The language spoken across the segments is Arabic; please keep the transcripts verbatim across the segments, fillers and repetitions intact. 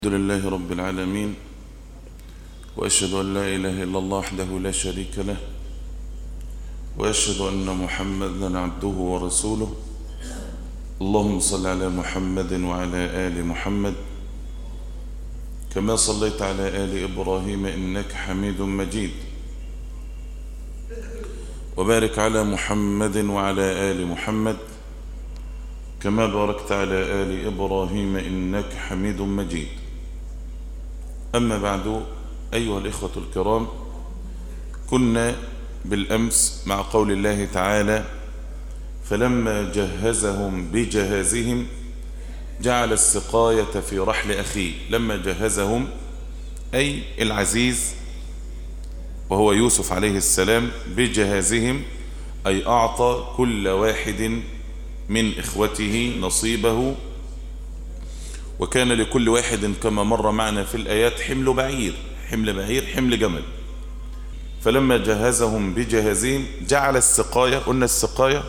الحمد لله رب العالمين، وأشهد أن لا إله إلا الله وحده لا شريك له، وأشهد أن محمدا عبده ورسوله. اللهم صل على محمد وعلى آل محمد كما صليت على آل إبراهيم إنك حميد مجيد، وبارك على محمد وعلى آل محمد كما باركت على آل إبراهيم إنك حميد مجيد. أما بعد، أيها الإخوة الكرام، كنا بالأمس مع قول الله تعالى: فلما جهزهم بجهازهم جعل السقاية في رحل أخيه. لما جهزهم أي العزيز وهو يوسف عليه السلام بجهازهم، أي أعطى كل واحد من إخوته نصيبه، وكان لكل واحد كما مر معنا في الآيات حمل بعير حمل بعير حمل جمل. فلما جهزهم بجهازهم جعل السقاية. قلنا السقاية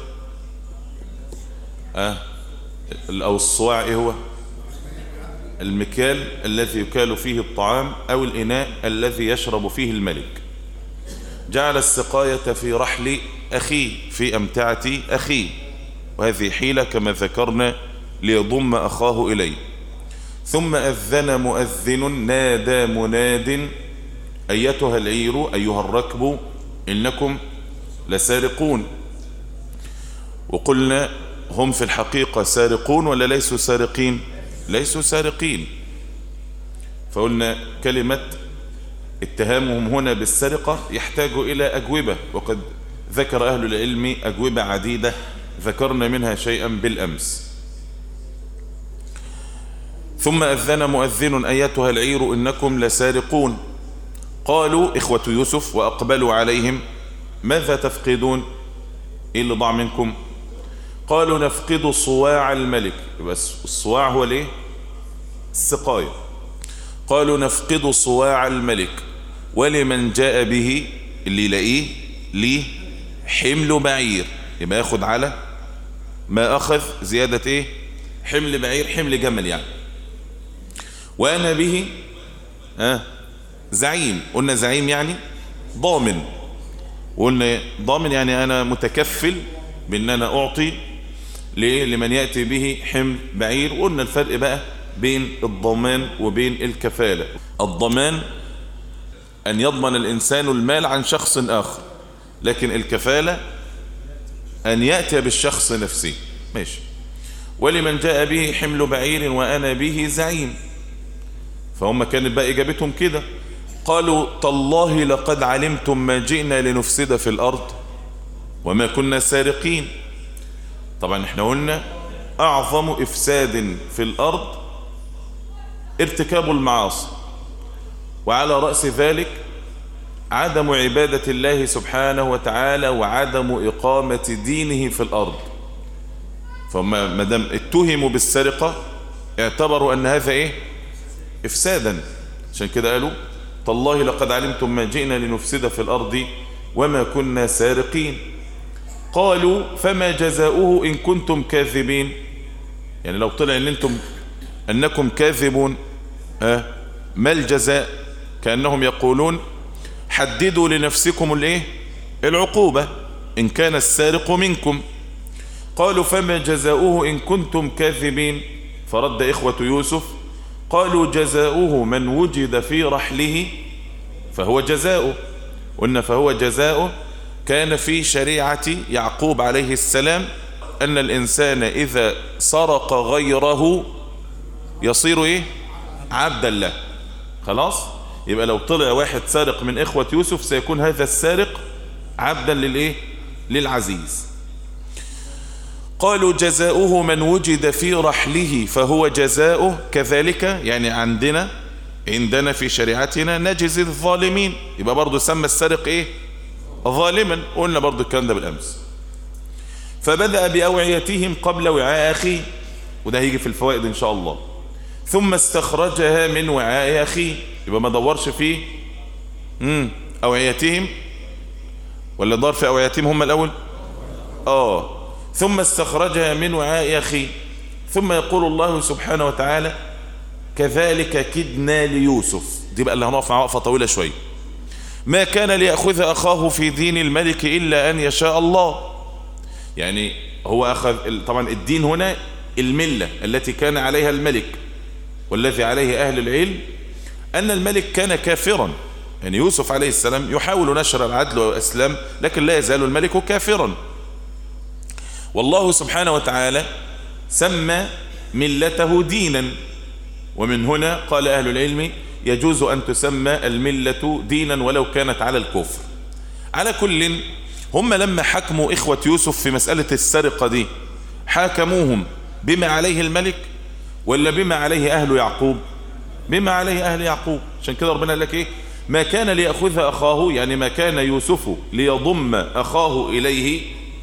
آه أو الصواع إيه هو؟ المكيال الذي يكال فيه الطعام أو الإناء الذي يشرب فيه الملك. جعل السقاية في رحل أخيه، في أمتعة أخيه، وهذه حيلة كما ذكرنا ليضم أخاه إليه. ثم أذن مؤذن نادى مناد: أيتها العير أيها الركب إنكم لسارقون. وقلنا هم في الحقيقة سارقون ولا ليسوا سارقين؟ ليسوا سارقين. فقلنا كلمة اتهامهم هنا بالسرقة يحتاج إلى أجوبة، وقد ذكر أهل العلم أجوبة عديدة ذكرنا منها شيئا بالأمس. ثم أذن مؤذن: أيتها العير إنكم لسارقون. قالوا إخوة يوسف وأقبلوا عليهم: ماذا تفقدون؟ إيه اللي ضاع منكم؟ قالوا نفقد صواع الملك. بس الصواع هو ليه؟ السقاية. قالوا نفقد صواع الملك ولمن جاء به، اللي يلاقيه ليه حمل بعير، يبقى ياخد على ما أخذ زيادة إيه؟ حمل بعير حمل جمل يعني. وأنا به آه زعيم. قلنا زعيم يعني ضامن، وقلنا ضامن يعني أنا متكفل بأن أنا أعطي لمن يأتي به حمل بعير. وقلنا الفرق بقى بين الضمان وبين الكفالة. الضمان أن يضمن الإنسان المال عن شخص آخر، لكن الكفالة أن يأتي بالشخص نفسه. ماشي. ولمن جاء به حمل بعير وأنا به زعيم. فهم كانت بقى إجابتهم كده. قالوا تالله لقد علمتم ما جئنا لنفسد في الأرض وما كنا سارقين. طبعا احنا قلنا أعظم إفساد في الأرض ارتكاب المعاصي، وعلى رأس ذلك عدم عبادة الله سبحانه وتعالى وعدم إقامة دينه في الأرض. فما مدام اتهموا بالسرقة اعتبروا أن هذا إيه؟ إفسادا. عشان كده قالوا تالله لقد علمتم ما جئنا لنفسد في الأرض وما كنا سارقين. قالوا فما جزاؤه إن كنتم كاذبين. يعني لو طلع أن أنتم أنكم كاذبون ها ما الجزاء؟ كأنهم يقولون حددوا لنفسكم الايه؟ العقوبة إن كان السارق منكم. قالوا فما جزاؤه إن كنتم كاذبين. فرد إخوة يوسف قالوا جزاؤه من وجد في رحله فهو جزاؤه. قلنا فهو جزاؤه كان في شريعة يعقوب عليه السلام أن الإنسان إذا سرق غيره يصير إيه؟ عبدا له. خلاص؟ يبقى لو طلع واحد سارق من إخوة يوسف سيكون هذا السارق عبدا للإيه؟ للعزيز. قالوا جزاؤه من وجد في رحله فهو جزاؤه كذلك. يعني عندنا عندنا في شريعتنا نجزي الظالمين. يبقى برضو سمى السارق إيه؟ ظالما. قلنا برضو الكلام ده بالأمس. فبدأ بأوعيتهم قبل وعاء أخيه، وده هيجي في الفوائد إن شاء الله. ثم استخرجها من وعاء أخيه. يبقى ما دورش فيه امم أوعيتهم، ولا دار في أوعيتهم هم الأول؟ آه ثم استخرجها من وعاء أخيه. ثم يقول الله سبحانه وتعالى كذلك كدنا ليوسف، دي بقى اللي هنقف مع وقفة طويلة شوية. ما كان ليأخذ أخاه في دين الملك إلا أن يشاء الله. يعني هو أخذ طبعا الدين هنا الملة التي كان عليها الملك، والذي عليه أهل العلم أن الملك كان كافرا. يعني يوسف عليه السلام يحاول نشر العدل والإسلام، لكن لا يزال الملك كافرا. والله سبحانه وتعالى سمى ملته دينا، ومن هنا قال أهل العلم يجوز أن تسمى الملة دينا ولو كانت على الكفر. على كل، هم لما حكموا إخوة يوسف في مسألة السرقة دي حاكموهم بما عليه الملك ولا بما عليه أهل يعقوب؟ بما عليه أهل يعقوب. عشان كده ربنا قال لك إيه؟ ما كان ليأخذ أخاه، يعني ما كان يوسف ليضم أخاه إليه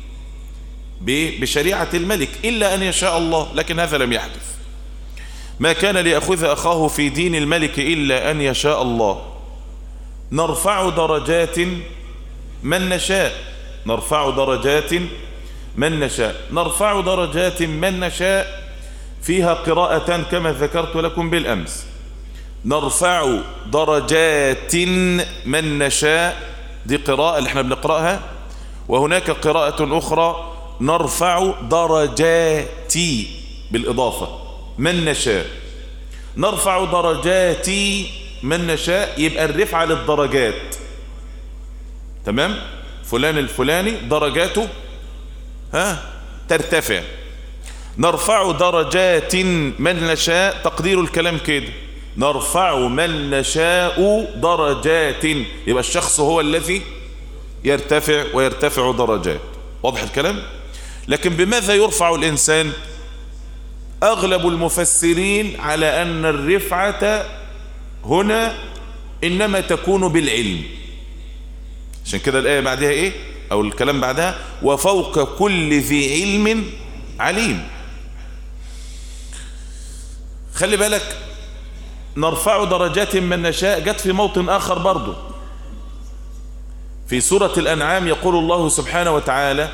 بشريعة الملك إلا أن يشاء الله، لكن هذا لم يحدث. ما كان ليأخذ أخاه في دين الملك إلا أن يشاء الله. نرفع درجات من نشاء، نرفع درجات من نشاء. نرفع درجات من نشاء فيها قراءة كما ذكرت لكم بالأمس. نرفع درجات من نشاء، دي قراءة اللي احنا بنقرأها، وهناك قراءة أخرى نرفع درجات بالإضافة من نشاء. نرفع درجات من نشاء يبقى الرفعة للدرجات، تمام؟ فلان الفلاني درجاته ها ترتفع. نرفع درجات من نشاء، تقدير الكلام كده، نرفع من نشاء درجات، يبقى الشخص هو الذي يرتفع ويرتفع درجات. واضح الكلام؟ لكن بماذا يرفع الإنسان؟ أغلب المفسرين على أن الرفعة هنا إنما تكون بالعلم. عشان كده الآية بعدها إيه؟ أو الكلام بعدها وفوق كل ذي علم عليم. خلي بالك، نرفع درجات من نشاء جت في موطن آخر برضو في سورة الأنعام. يقول الله سبحانه وتعالى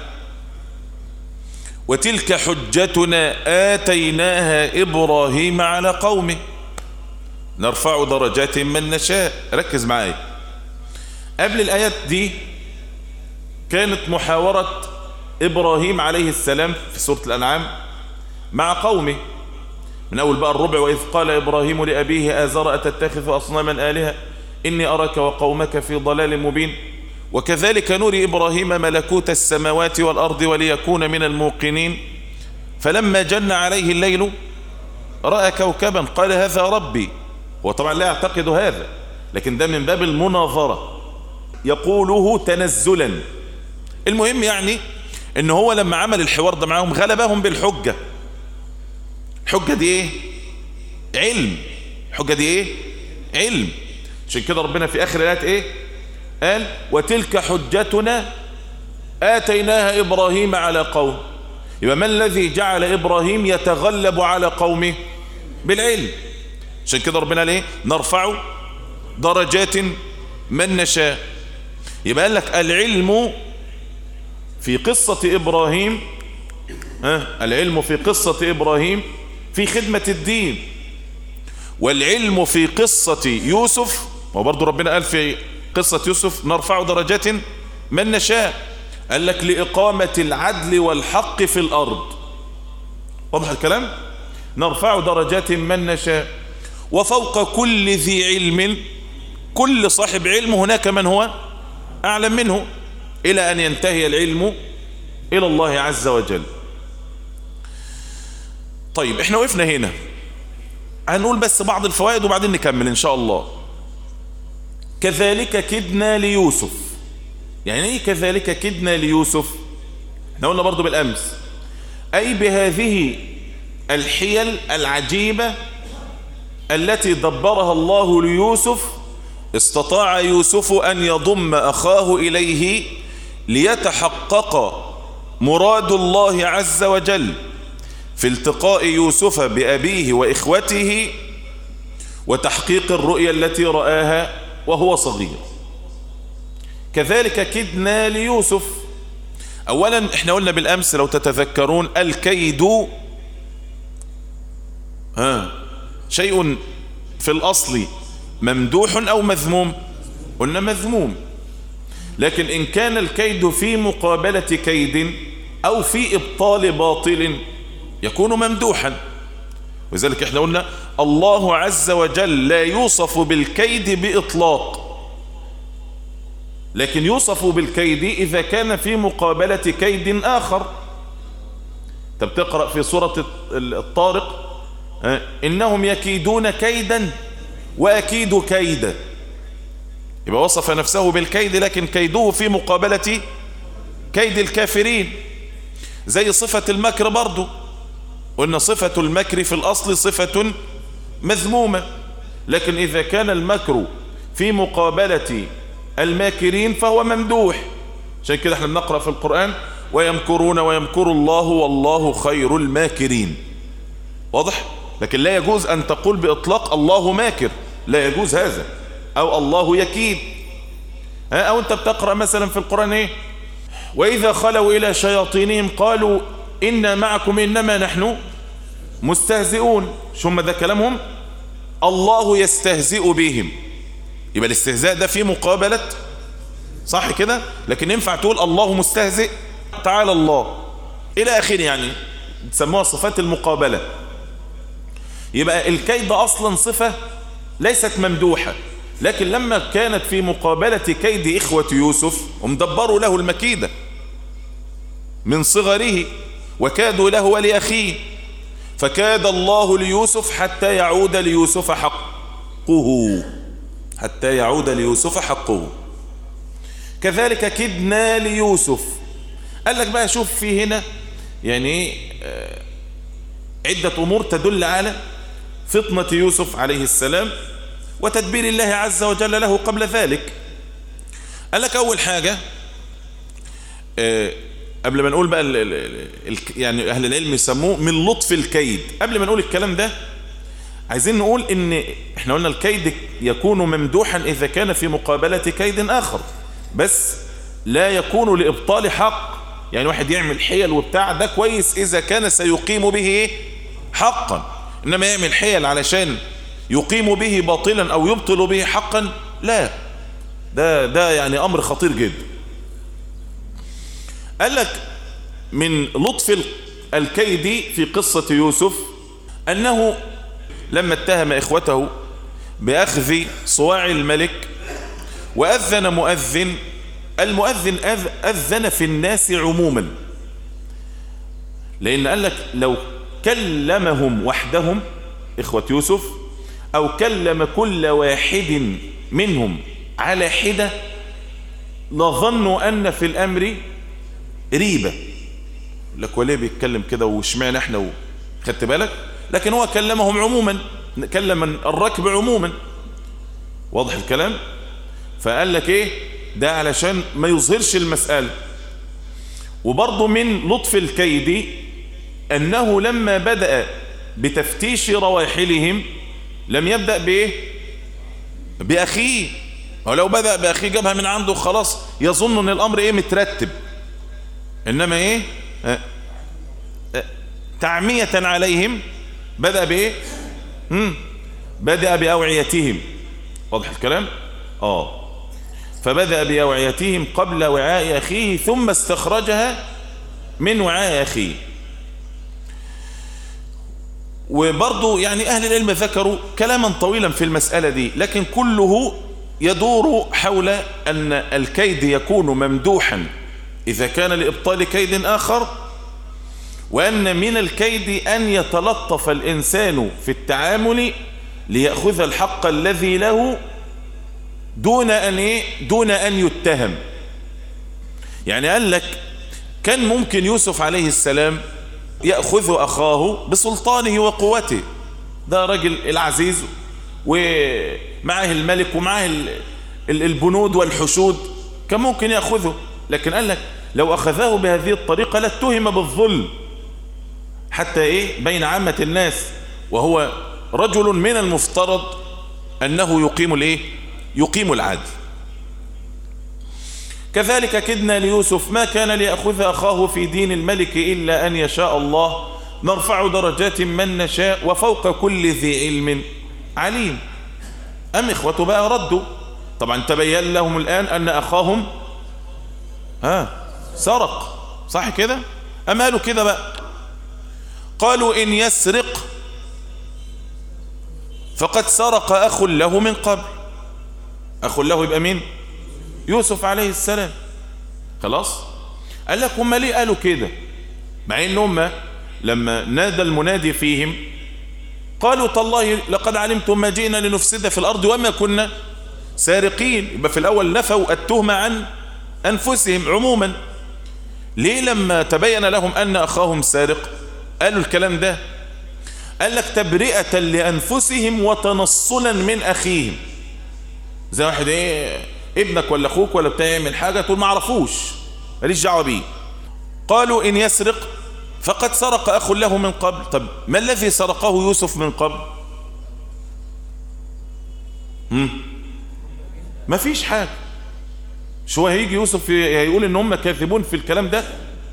وتلك حجتنا آتيناها إبراهيم على قومه. نرفع درجات من نشاء. ركز معايا، قبل الآيات دي كانت محاورة إبراهيم عليه السلام في سورة الأنعام مع قومه، من أول بقى الربع وإذ قال إبراهيم لأبيه آزر أتتخذ أصناما آلهة إني أراك وقومك في ضلال مبين وكذلك نري إبراهيم ملكوت السماوات والأرض وليكون من الموقنين فلما جن عليه الليل رأى كوكبا قال هذا ربي. هو طبعا لا يعتقد هذا، لكن ده من باب المناظرة يقوله تنزلا. المهم يعني ان هو لما عمل الحوار ده معهم غلبهم بالحجة. الحجة دي ايه؟ علم. الحجة دي ايه؟ علم. عشان كده ربنا في اخر الآيات ايه قال وتلك حجتنا آتيناها إبراهيم على قوم. يبقى ما الذي جعل إبراهيم يتغلب على قومه؟ بالعلم. عشان كده ربنا قال ايه؟ نرفع درجات من نشاء. يبقى قال لك العلم في قصة إبراهيم، ها العلم في قصة إبراهيم في خدمة الدين، والعلم في قصة يوسف، وبرضه ربنا قال في قصة يوسف نرفع درجات من نشاء، قال لك لإقامة العدل والحق في الأرض. واضح الكلام؟ نرفع درجات من نشاء وفوق كل ذي علم، كل صاحب علم هناك من هو أعلم منه إلى أن ينتهي العلم إلى الله عز وجل. طيب احنا وقفنا هنا، هنقول بس بعض الفوائد وبعدين نكمل إن شاء الله. كذلك كدنا ليوسف. يعني ايه كذلك كدنا ليوسف؟ احنا قلنا برضو بالأمس أي بهذه الحيل العجيبة التي دبرها الله ليوسف استطاع يوسف أن يضم أخاه إليه ليتحقق مراد الله عز وجل في التقاء يوسف بأبيه وإخوته وتحقيق الرؤيا التي رآها وهو صغير. كذلك كدنا ليوسف. أولا احنا قلنا بالأمس لو تتذكرون الكيد ها شيء في الأصل ممدوح أو مذموم؟ قلنا مذموم. لكن إن كان الكيد في مقابلة كيد أو في إبطال باطل يكون ممدوحا. وذلك احنا قلنا الله عز وجل لا يوصف بالكيد بإطلاق، لكن يوصف بالكيد إذا كان في مقابلة كيد آخر. طب تقرأ في سورة الطارق إنهم يكيدون كيدا وأكيد كيدا، يبقى وصف نفسه بالكيد لكن كيده في مقابلة كيد الكافرين. زي صفة المكر برضو، قلنا صفة المكر في الأصل صفة مذمومة، لكن إذا كان المكر في مقابلة الماكرين فهو ممدوح. عشان كده احنا بنقرأ في القرآن ويمكرون ويمكر الله والله خير الماكرين. واضح؟ لكن لا يجوز أن تقول بإطلاق الله ماكر، لا يجوز هذا، أو الله يكيد. أو أنت بتقرأ مثلا في القرآن إيه؟ وإذا خلوا إلى شياطينهم قالوا إنا معكم إنما نحن مستهزئون. شو هم ده كلامهم؟ الله يستهزئ بهم، يبقى الاستهزاء ده في مقابلة، صح كده؟ لكن ينفع تقول الله مستهزئ؟ تعالى الله إلى آخر، يعني تسموها صفات المقابلة. يبقى الكيد أصلا صفة ليست ممدوحة، لكن لما كانت في مقابلة كيد إخوة يوسف ومدبروا له المكيدة من صغره وكادوا له ولأخيه، فكاد الله ليوسف حتى يعود ليوسف حقه، حتى يعود ليوسف حقه. كذلك كدنا ليوسف. قال لك بقى شوف في هنا يعني عدة أمور تدل على فطنة يوسف عليه السلام وتدبير الله عز وجل له قبل ذلك. قال لك أول حاجة قبل ما نقول بقى ال ال يعني أهل العلم يسموه من لطف الكيد. قبل ما نقول الكلام ده عايزين نقول إن إحنا قلنا الكيد يكون ممدوحا إذا كان في مقابلة كيد آخر، بس لا يكون لإبطال حق. يعني واحد يعمل حيل وبتاع ده كويس إذا كان سيقيم به حقا، إنما يعمل حيل علشان يقيم به باطلا أو يبطل به حقا، لا، ده ده يعني أمر خطير جدا. قال لك من لطف الكيد في قصة يوسف أنه لما اتهم إخوته بأخذ صواع الملك وأذن مؤذن، المؤذن أذن في الناس عموما، لأن قال لك لو كلمهم وحدهم إخوة يوسف أو كلم كل واحد منهم على حدة لظنوا أن في الأمر ريبة. لك وليه بيتكلم كده وشمعنا احنا، خدت بالك؟ لكن هو كلمهم عموما، كلم الركب عموما. واضح الكلام؟ فقال لك ايه ده علشان ما يظهرش المسألة. وبرضه من لطف الكيد أنه لما بدأ بتفتيش رواحلهم لم يبدأ بإيه؟ بأخيه. ولو بدأ بأخيه جابها من عنده خلاص يظن أن الأمر إيه مترتب، إنما إيه أه أه تعمية عليهم بدأ بإيه؟ مم. بدأ بأوعيتهم. واضح الكلام؟ آه فبدأ بأوعيتهم قبل وعاء أخيه ثم استخرجها من وعاء أخيه. وبرضو يعني أهل العلم ذكروا كلاما طويلا في المسألة دي، لكن كله يدور حول أن الكيد يكون ممدوحا إذا كان لإبطال كيد آخر، وأن من الكيد أن يتلطف الإنسان في التعامل ليأخذ الحق الذي له دون أن إيه؟ دون أن يتهم. يعني قال لك كان ممكن يوسف عليه السلام يأخذ أخاه بسلطانه وقوته، ده رجل العزيز ومعه الملك ومعه البنود والحشود، كان ممكن يأخذه. لكن قال لك لو أخذه بهذه الطريقة لاتهم بالظلم حتى إيه بين عامة الناس، وهو رجل من المفترض أنه يقيم الإيه يقيم العدل. كذلك كدنا ليوسف ما كان ليأخذ أخاه في دين الملك إلا أن يشاء الله نرفع درجات من نشاء وفوق كل ذي علم عليم. أم إخوته بقى ردوا، طبعا تبين لهم الآن أن أخاهم ها سرق، صح كده؟ أم قالوا كده بقى، قالوا إن يسرق فقد سرق أخ له من قبل. أخ له يبقى مين؟ يوسف عليه السلام. خلاص؟ قال لك هم ليه قالوا كده مع ان هم لما نادى المنادي فيهم قالوا تالله لقد علمتم ما جئنا لنفسد في الأرض وما كنا سارقين. يبقى في الأول نفوا التهمة عن أنفسهم عموما. ليه لما تبين لهم أن أخاهم سارق قالوا الكلام ده؟ قال لك تبرئة لأنفسهم وتنصلا من أخيهم. زي واحد ايه ابنك ولا اخوك ولا بتاع يعمل حاجة تقول ما عرفوش ماليش دعوه بيه. قالوا إن يسرق فقد سرق أخ له من قبل. طب ما الذي سرقه يوسف من قبل؟ هم؟ ما فيش حاجة. شو هيجي يوسف هيقول إن هم كاذبون في الكلام ده؟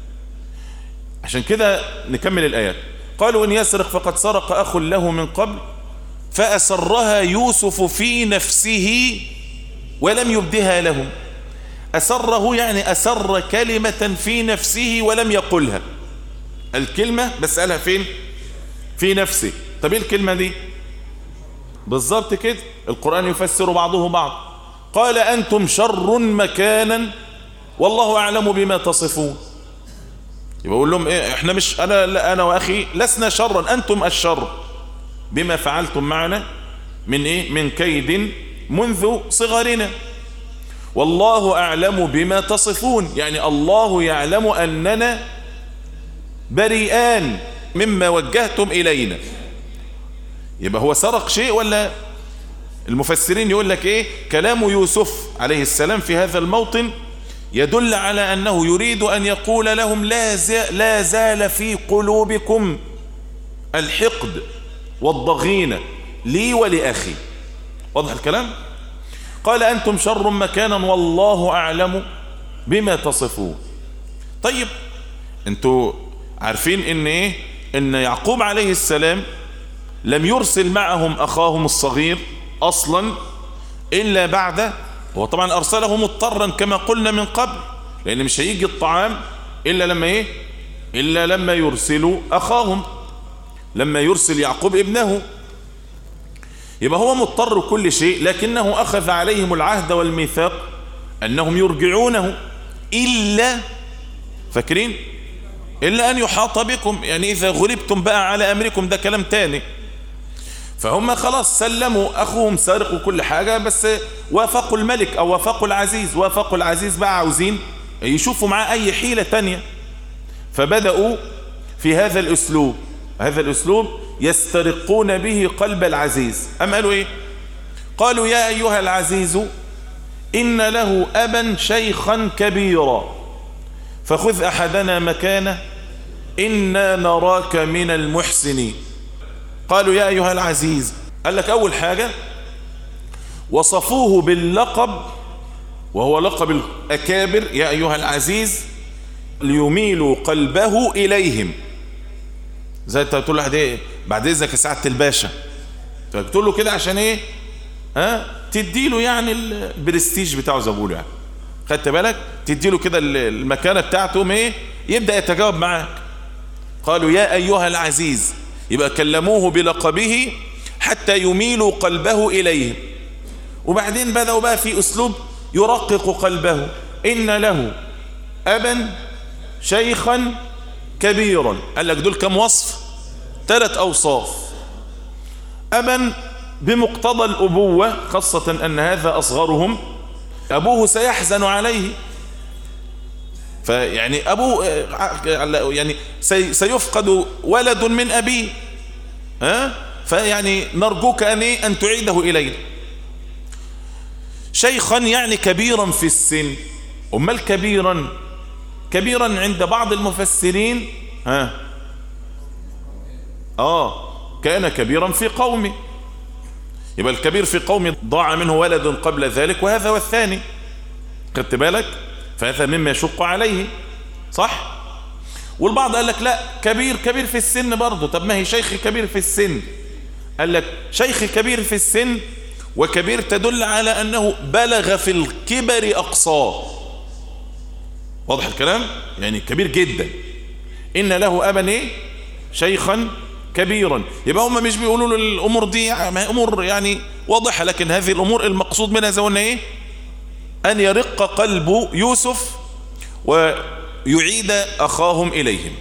عشان كده نكمل الآيات. قالوا إن يسرق فقد سرق أخ له من قبل فأسرها يوسف في نفسه ولم يبدها لهم. أسره يعني أسر كلمة في نفسه ولم يقلها. الكلمة بس قالها فين؟ في نفسه. طب ايه الكلمة دي؟ بالظبط كده القرآن يفسر بعضه بعض. قال أنتم شر مكانا والله أعلم بما تصفون. يبقى أقول لهم إيه؟ إحنا مش أنا, لا أنا وأخي لسنا شرا، أنتم الشر بما فعلتم معنا من إيه؟ من كيد منذ صغرنا. والله أعلم بما تصفون، يعني الله يعلم أننا بريئان مما وجهتم إلينا. يبقى هو سرق شيء ولا؟ المفسرين يقول لك إيه؟ كلام يوسف عليه السلام في هذا الموطن يدل على أنه يريد أن يقول لهم لا, لا زال في قلوبكم الحقد والضغينة لي ولأخي. واضح الكلام؟ قال أنتم شر مكانا والله أعلم بما تصفون. طيب انتوا عارفين ان ايه؟ ان يعقوب عليه السلام لم يرسل معهم أخاهم الصغير أصلا إلا بعد، هو طبعا أرسله مضطرا كما قلنا من قبل، لأن مش هيجي الطعام إلا لما ايه؟ إلا لما يرسلوا أخاهم، لما يرسل يعقوب ابنه. يبقى هو مضطر كل شيء، لكنه أخذ عليهم العهد والميثاق أنهم يرجعونه إلا، فاكرين؟ إلا أن يحاط بكم، يعني إذا غلبتم بقى على أمركم، ده كلام تاني. فهم خلاص سلموا أخوهم سارق وكل حاجة، بس وافقوا الملك أو وافقوا العزيز. وافقوا العزيز بقى عاوزين يشوفوا معاه أي حيلة تانية، فبدأوا في هذا الأسلوب. هذا الأسلوب يسترقون به قلب العزيز. أم قالوا إيه؟ قالوا يا أيها العزيز إن له أبا شيخا كبيرا فخذ أحدنا مكانه إنا نراك من المحسنين. قالوا يا أيها العزيز، قال لك أول حاجة وصفوه باللقب وهو لقب الأكابر، يا أيها العزيز، ليميلوا قلبه إليهم. زي انت بتقول له ايه بعد اذنك يا سعاده الباشا، فبتقول له كده عشان ايه؟ ها تدي له يعني البرستيج بتاعه زي ما بيقولوا، يعني خدت بالك؟ تدي له كده المكانه بتاعته ايه؟ يبدا يتجاوب معاك. قالوا يا ايها العزيز، يبقى كلموه بلقبه حتى يميلوا قلبه اليه. وبعدين بداوا بقى في اسلوب يرقق قلبه. ان له ابا شيخا كبيرا. قال لك دول كم وصف؟ ثلاث أوصاف. أبا بمقتضى الأبوة، خاصة أن هذا أصغرهم، أبوه سيحزن عليه، فيعني أبوه يعني سيفقد ولد من أبيه، ها؟ فيعني نرجوك أن أن تعيده إلينا. شيخا يعني كبيرا في السن. أمال كبيرا كبيرا عند بعض المفسرين ها آه كان كبيرا في قومه. يبقى الكبير في قومه ضاع منه ولد قبل ذلك وهذا هو الثاني، خدت بالك؟ فهذا مما يشق عليه، صح؟ والبعض قال لك لا كبير كبير في السن برضه. طب ما هي شيخ كبير في السن، قال لك شيخ كبير في السن وكبير تدل على أنه بلغ في الكبر أقصاه. واضح الكلام؟ يعني كبير جدا. إن له أبا إيه؟ شيخا كبيرا. يبقى هم مش بيقولوا له الأمور دي أمور يعني واضحة، لكن هذه الأمور المقصود منها زي قلنا إيه؟ أن يرق قلب يوسف ويعيد أخاهم إليهم.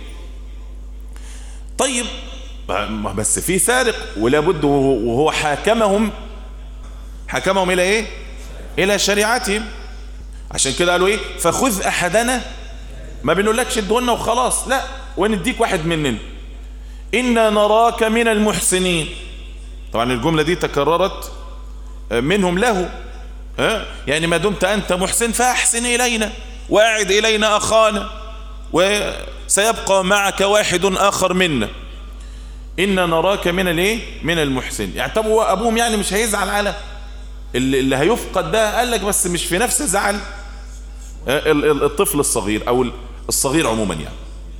طيب بس في سارق ولا بد، وهو حاكمهم حكمهم إلى إيه؟ إلى شريعتهم. عشان كده قالوا إيه؟ فخذ أحدنا، ما بنقولكش ادونا وخلاص، لا ونديك واحد مننا، إنا نراك من المحسنين. طبعا الجملة دي تكررت منهم له، ها؟ يعني ما دمت أنت محسن فأحسن إلينا وأعد إلينا أخانا وسيبقى معك واحد آخر منا. إنا نراك من الايه؟ من المحسن. يعني طب هو أبوهم يعني مش هيزعل على اللي هيفقد ده؟ قال لك بس مش في نفس زعل الطفل الصغير أو الصغير عموما، يعني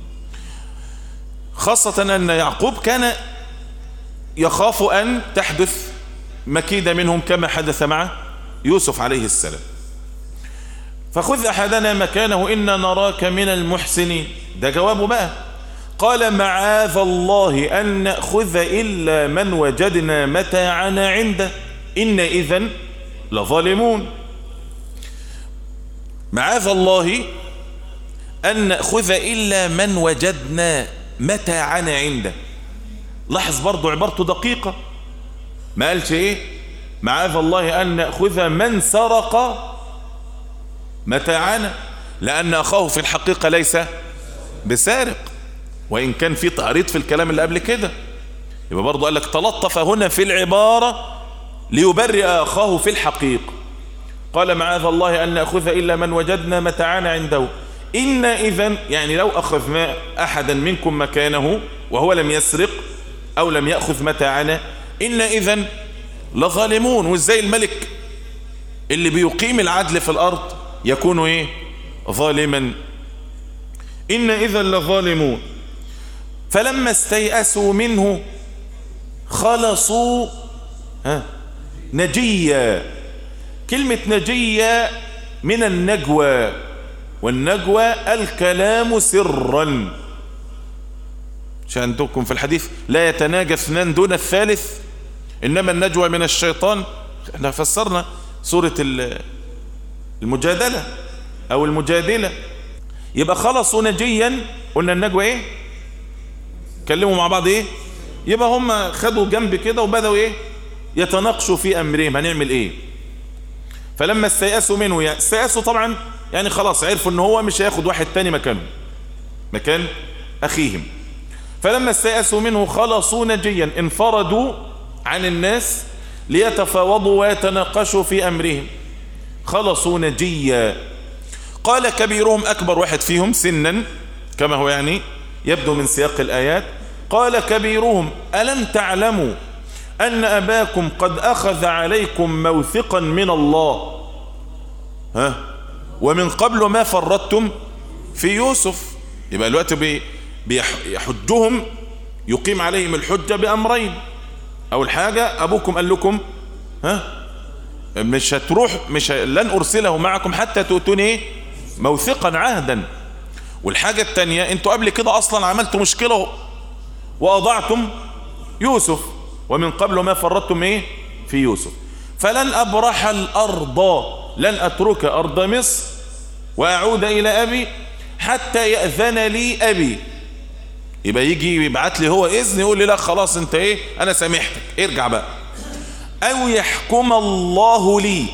خاصة أن يعقوب كان يخاف أن تحدث مكيدة منهم كما حدث مع يوسف عليه السلام. فخذ أحدنا مكانه إنا نراك من المحسنين. ده جوابه بقى. قال معاذ الله أن نأخذ إلا من وجدنا متاعنا عنده إن إذن لظالمون. معاذ الله أن نأخذ إلا من وجدنا متاعنا عنده. لاحظ برضو عبارته دقيقة، ما قالش إيه معاذ الله أن نأخذ من سرق متاعنا، لأن أخاه في الحقيقة ليس بسارق، وإن كان في تعريض في الكلام اللي قبل كده. يبقى برضو قال لك تلطف هنا في العبارة ليبرئ أخاه في الحقيقة. قال معاذ الله أن نأخذ إلا من وجدنا متاعنا عنده إن إذن، يعني لو أخذنا أحدا منكم مكانه وهو لم يسرق أو لم يأخذ متاعنا إن إذن لظالمون. وإزاي الملك اللي بيقيم العدل في الأرض يكون إيه؟ ظالما. إن إذن لظالمون. فلما استيأسوا منه خلصوا ها نجيا. كلمة نجيا من النجوى، والنجوى الكلام سرا. عشان عندكم في الحديث لا يتناجى اثنان دون الثالث، إنما النجوى من الشيطان. احنا فسرنا سورة المجادلة أو المجادلة. يبقى خلصوا نجيا، قلنا النجوى ايه؟ كلموا مع بعض ايه؟ يبقى هم خدوا جنب كده وبدأوا ايه؟ يتناقشوا في أمرهم هنعمل ايه. فلما استيأسوا منه، يعني استيأسوا طبعا يعني خلاص عرفوا ان هو مش هياخد واحد تاني مكانه مكان أخيهم. فلما استيأسوا منه خلصوا نجيا، انفردوا عن الناس ليتفاوضوا ويتناقشوا في أمرهم. خلصوا نجيا. قال كبيرهم، أكبر واحد فيهم سنا كما هو يعني يبدو من سياق الآيات، قال كبيرهم ألم تعلموا أن أباكم قد أخذ عليكم موثقا من الله ها ومن قبل ما فرطتم في يوسف. يبقى الوقت بيحجهم، يقيم عليهم الحجة بأمرين. أول حاجة أبوكم قال لكم ها مش هتروح، مش ه... لن أرسله معكم حتى تؤتوني ايه؟ موثقا عهدا. والحاجة التانية انتوا قبل كده أصلا عملتوا مشكلة وأضعتم يوسف، ومن قبل ما فرطتم ايه؟ في يوسف. فلن أبرح الأرض، لن أترك أرض مصر وأعود إلى أبي حتى يأذن لي أبي. يبقى يجي يبعت لي هو إذن يقول لي لا خلاص انت ايه أنا سامحتك ارجع بقى، أو يحكم الله لي.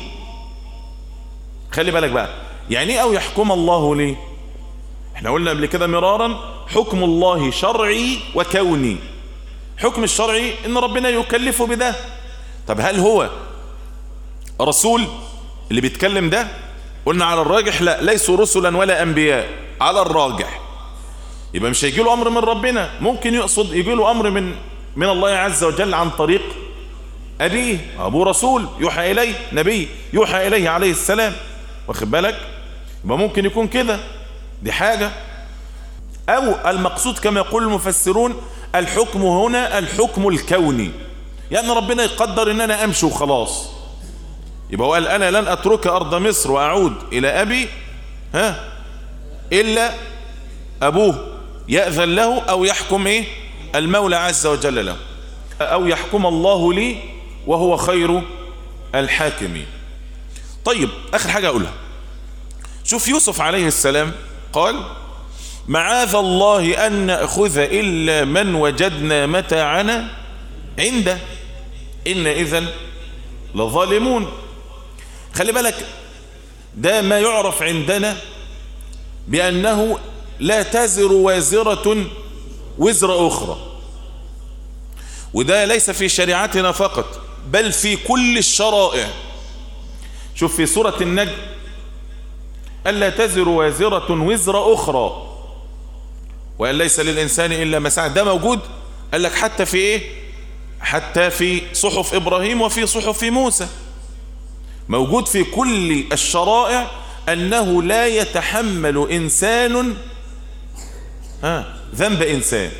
خلي بالك بقى يعني ايه أو يحكم الله لي؟ احنا قلنا قبل كده مرارا حكم الله شرعي وكوني. حكم الشرعي ان ربنا يكلفه بده. طب هل هو رسول اللي بيتكلم ده؟ قلنا على الراجح لا، ليسوا رسلا ولا انبياء على الراجح. يبقى مش هيجي له امر من ربنا، ممكن يقصد يجي له امر من من الله عز وجل عن طريق ابيه. ابوه رسول يوحى اليه، نبي يوحى اليه عليه السلام، واخد بالك؟ يبقى ممكن يكون كده، دي حاجة. أو المقصود كما يقول المفسرون الحكم هنا الحكم الكوني، يعني ربنا يقدر ان انا امشي وخلاص. يبقى هو قال انا لن اترك ارض مصر واعود الى ابي ها الا ابوه يأذن له او يحكم ايه المولى عز وجل له، او يحكم الله لي وهو خير الحاكمين. طيب اخر حاجة اقولها، شوف يوسف عليه السلام قال معاذ الله ان نأخذ الا من وجدنا متاعنا عنده إن إذن لظالمون. خلي بالك ده ما يعرف عندنا بأنه لا تزر وازرة وزر أخرى، وده ليس في شريعتنا فقط بل في كل الشرائع. شوف في سورة النجم ألا تزر وازرة وزر أخرى وأن ليس للإنسان إلا ما سعى، ده موجود قال لك حتى في إيه؟ حتى في صحف إبراهيم وفي صحف موسى، موجود في كل الشرائع أنه لا يتحمل إنسان ها ذنب إنسان،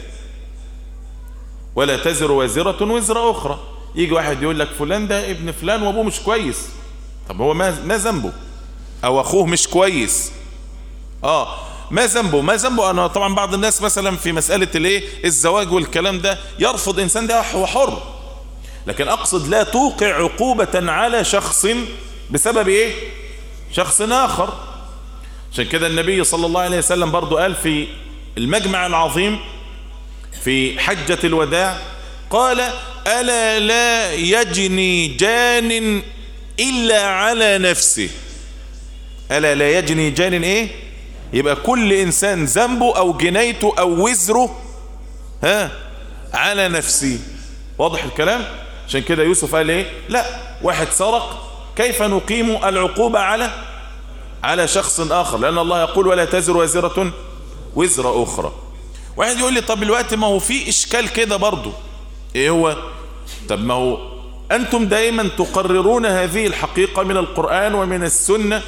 ولا تزر وازرة وزر أخرى. يجي واحد يقول لك فلان ده ابن فلان وابوه مش كويس، طب هو ما ما ذنبه؟ أو أخوه مش كويس، آه ما ذنبه؟ ما ذنبه؟ أنا طبعا بعض الناس مثلا في مسألة الايه الزواج والكلام ده يرفض إنسان، ده هو حر، لكن أقصد لا توقع عقوبة على شخص بسبب إيه شخص آخر. عشان كده النبي صلى الله عليه وسلم برضو قال في المجمع العظيم في حجة الوداع قال ألا لا يجني جان إلا على نفسه. ألا لا يجني جان إيه؟ يبقى كل إنسان ذنبه أو جنيته أو وزره ها على نفسه. واضح الكلام؟ عشان كده يوسف قال إيه؟ لا، واحد سرق كيف نقيم العقوبة على على شخص آخر؟ لأن الله يقول ولا تزر وازرة وزر أخرى. واحد يقول لي طب الوقت ما هو في إشكال كده برضو، إيه هو؟ طب ما هو أنتم دائما تقررون هذه الحقيقة من القرآن ومن السنة،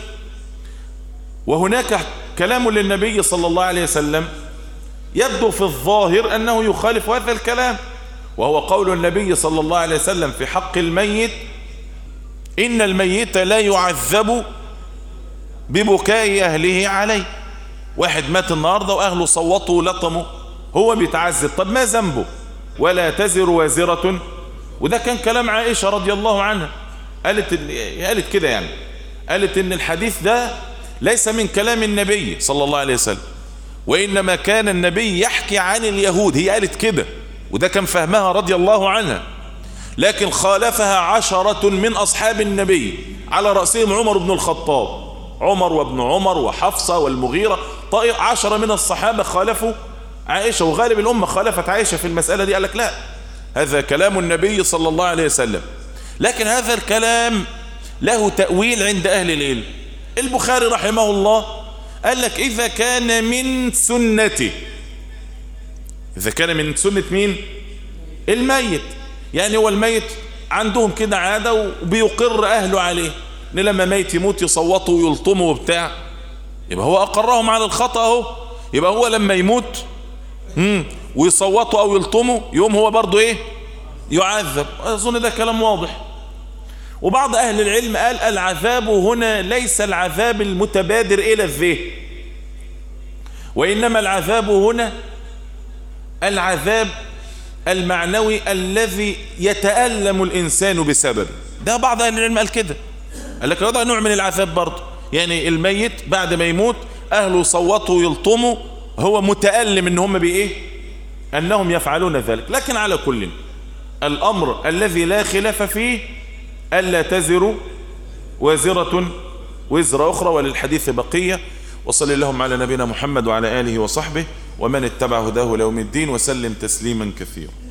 وهناك كلام للنبي صلى الله عليه وسلم يبدو في الظاهر أنه يخالف هذا الكلام، وهو قول النبي صلى الله عليه وسلم في حق الميت إن الميت لا يعذب ببكاء أهله عليه. واحد مات النهاردة وأهله صوتوا ولطموا، هو بيتعذب، طب ما ذنبه؟ ولا تزر وازرة. وده كان كلام عائشة رضي الله عنها، قالت قالت كده يعني، قالت إن الحديث ده ليس من كلام النبي صلى الله عليه وسلم، وإنما كان النبي يحكي عن اليهود. هي قالت كده وده كان فهمها رضي الله عنها، لكن خالفها عشرة من أصحاب النبي على رأسهم عمر بن الخطاب، عمر وابن عمر وحفصة والمغيرة، طائر عشرة من الصحابة خالفوا عائشة، وغالب الأمة خالفت عائشة في المسألة دي. قال لك لا، هذا كلام النبي صلى الله عليه وسلم، لكن هذا الكلام له تأويل عند أهل العلم. البخاري رحمه الله قال لك إذا كان من سنته، إذا كان من سنة مين؟ الميت، يعني هو الميت عندهم كده عادة وبيقر أهله عليه إن لما ميت يموت يصوتوا ويلطموا وبتاع، يبقى هو أقرهم على الخطأ اهو، يبقى هو لما يموت مم. ويصوتوا أو يلطموا يوم هو برضو إيه يعذب. أظن ده كلام واضح. وبعض أهل العلم قال العذاب هنا ليس العذاب المتبادر إلى الذهن، وإنما العذاب هنا العذاب المعنوي الذي يتألم الإنسان بسببه. ده بعض أهل العلم قال كده، قال لك هذا نوع من العذاب برضه، يعني الميت بعد ما يموت أهله صوتوا ويلطموا، هو متألم إن هم بإيه أنهم يفعلون ذلك. لكن على كل الأمر الذي لا خلاف فيه ألا تزر وازرة وزر أخرى، وللحديث بقية. وصلى اللهم على نبينا محمد وعلى آله وصحبه ومن اتبع هداه ليوم الدين، وسلم تسليما كثيرا.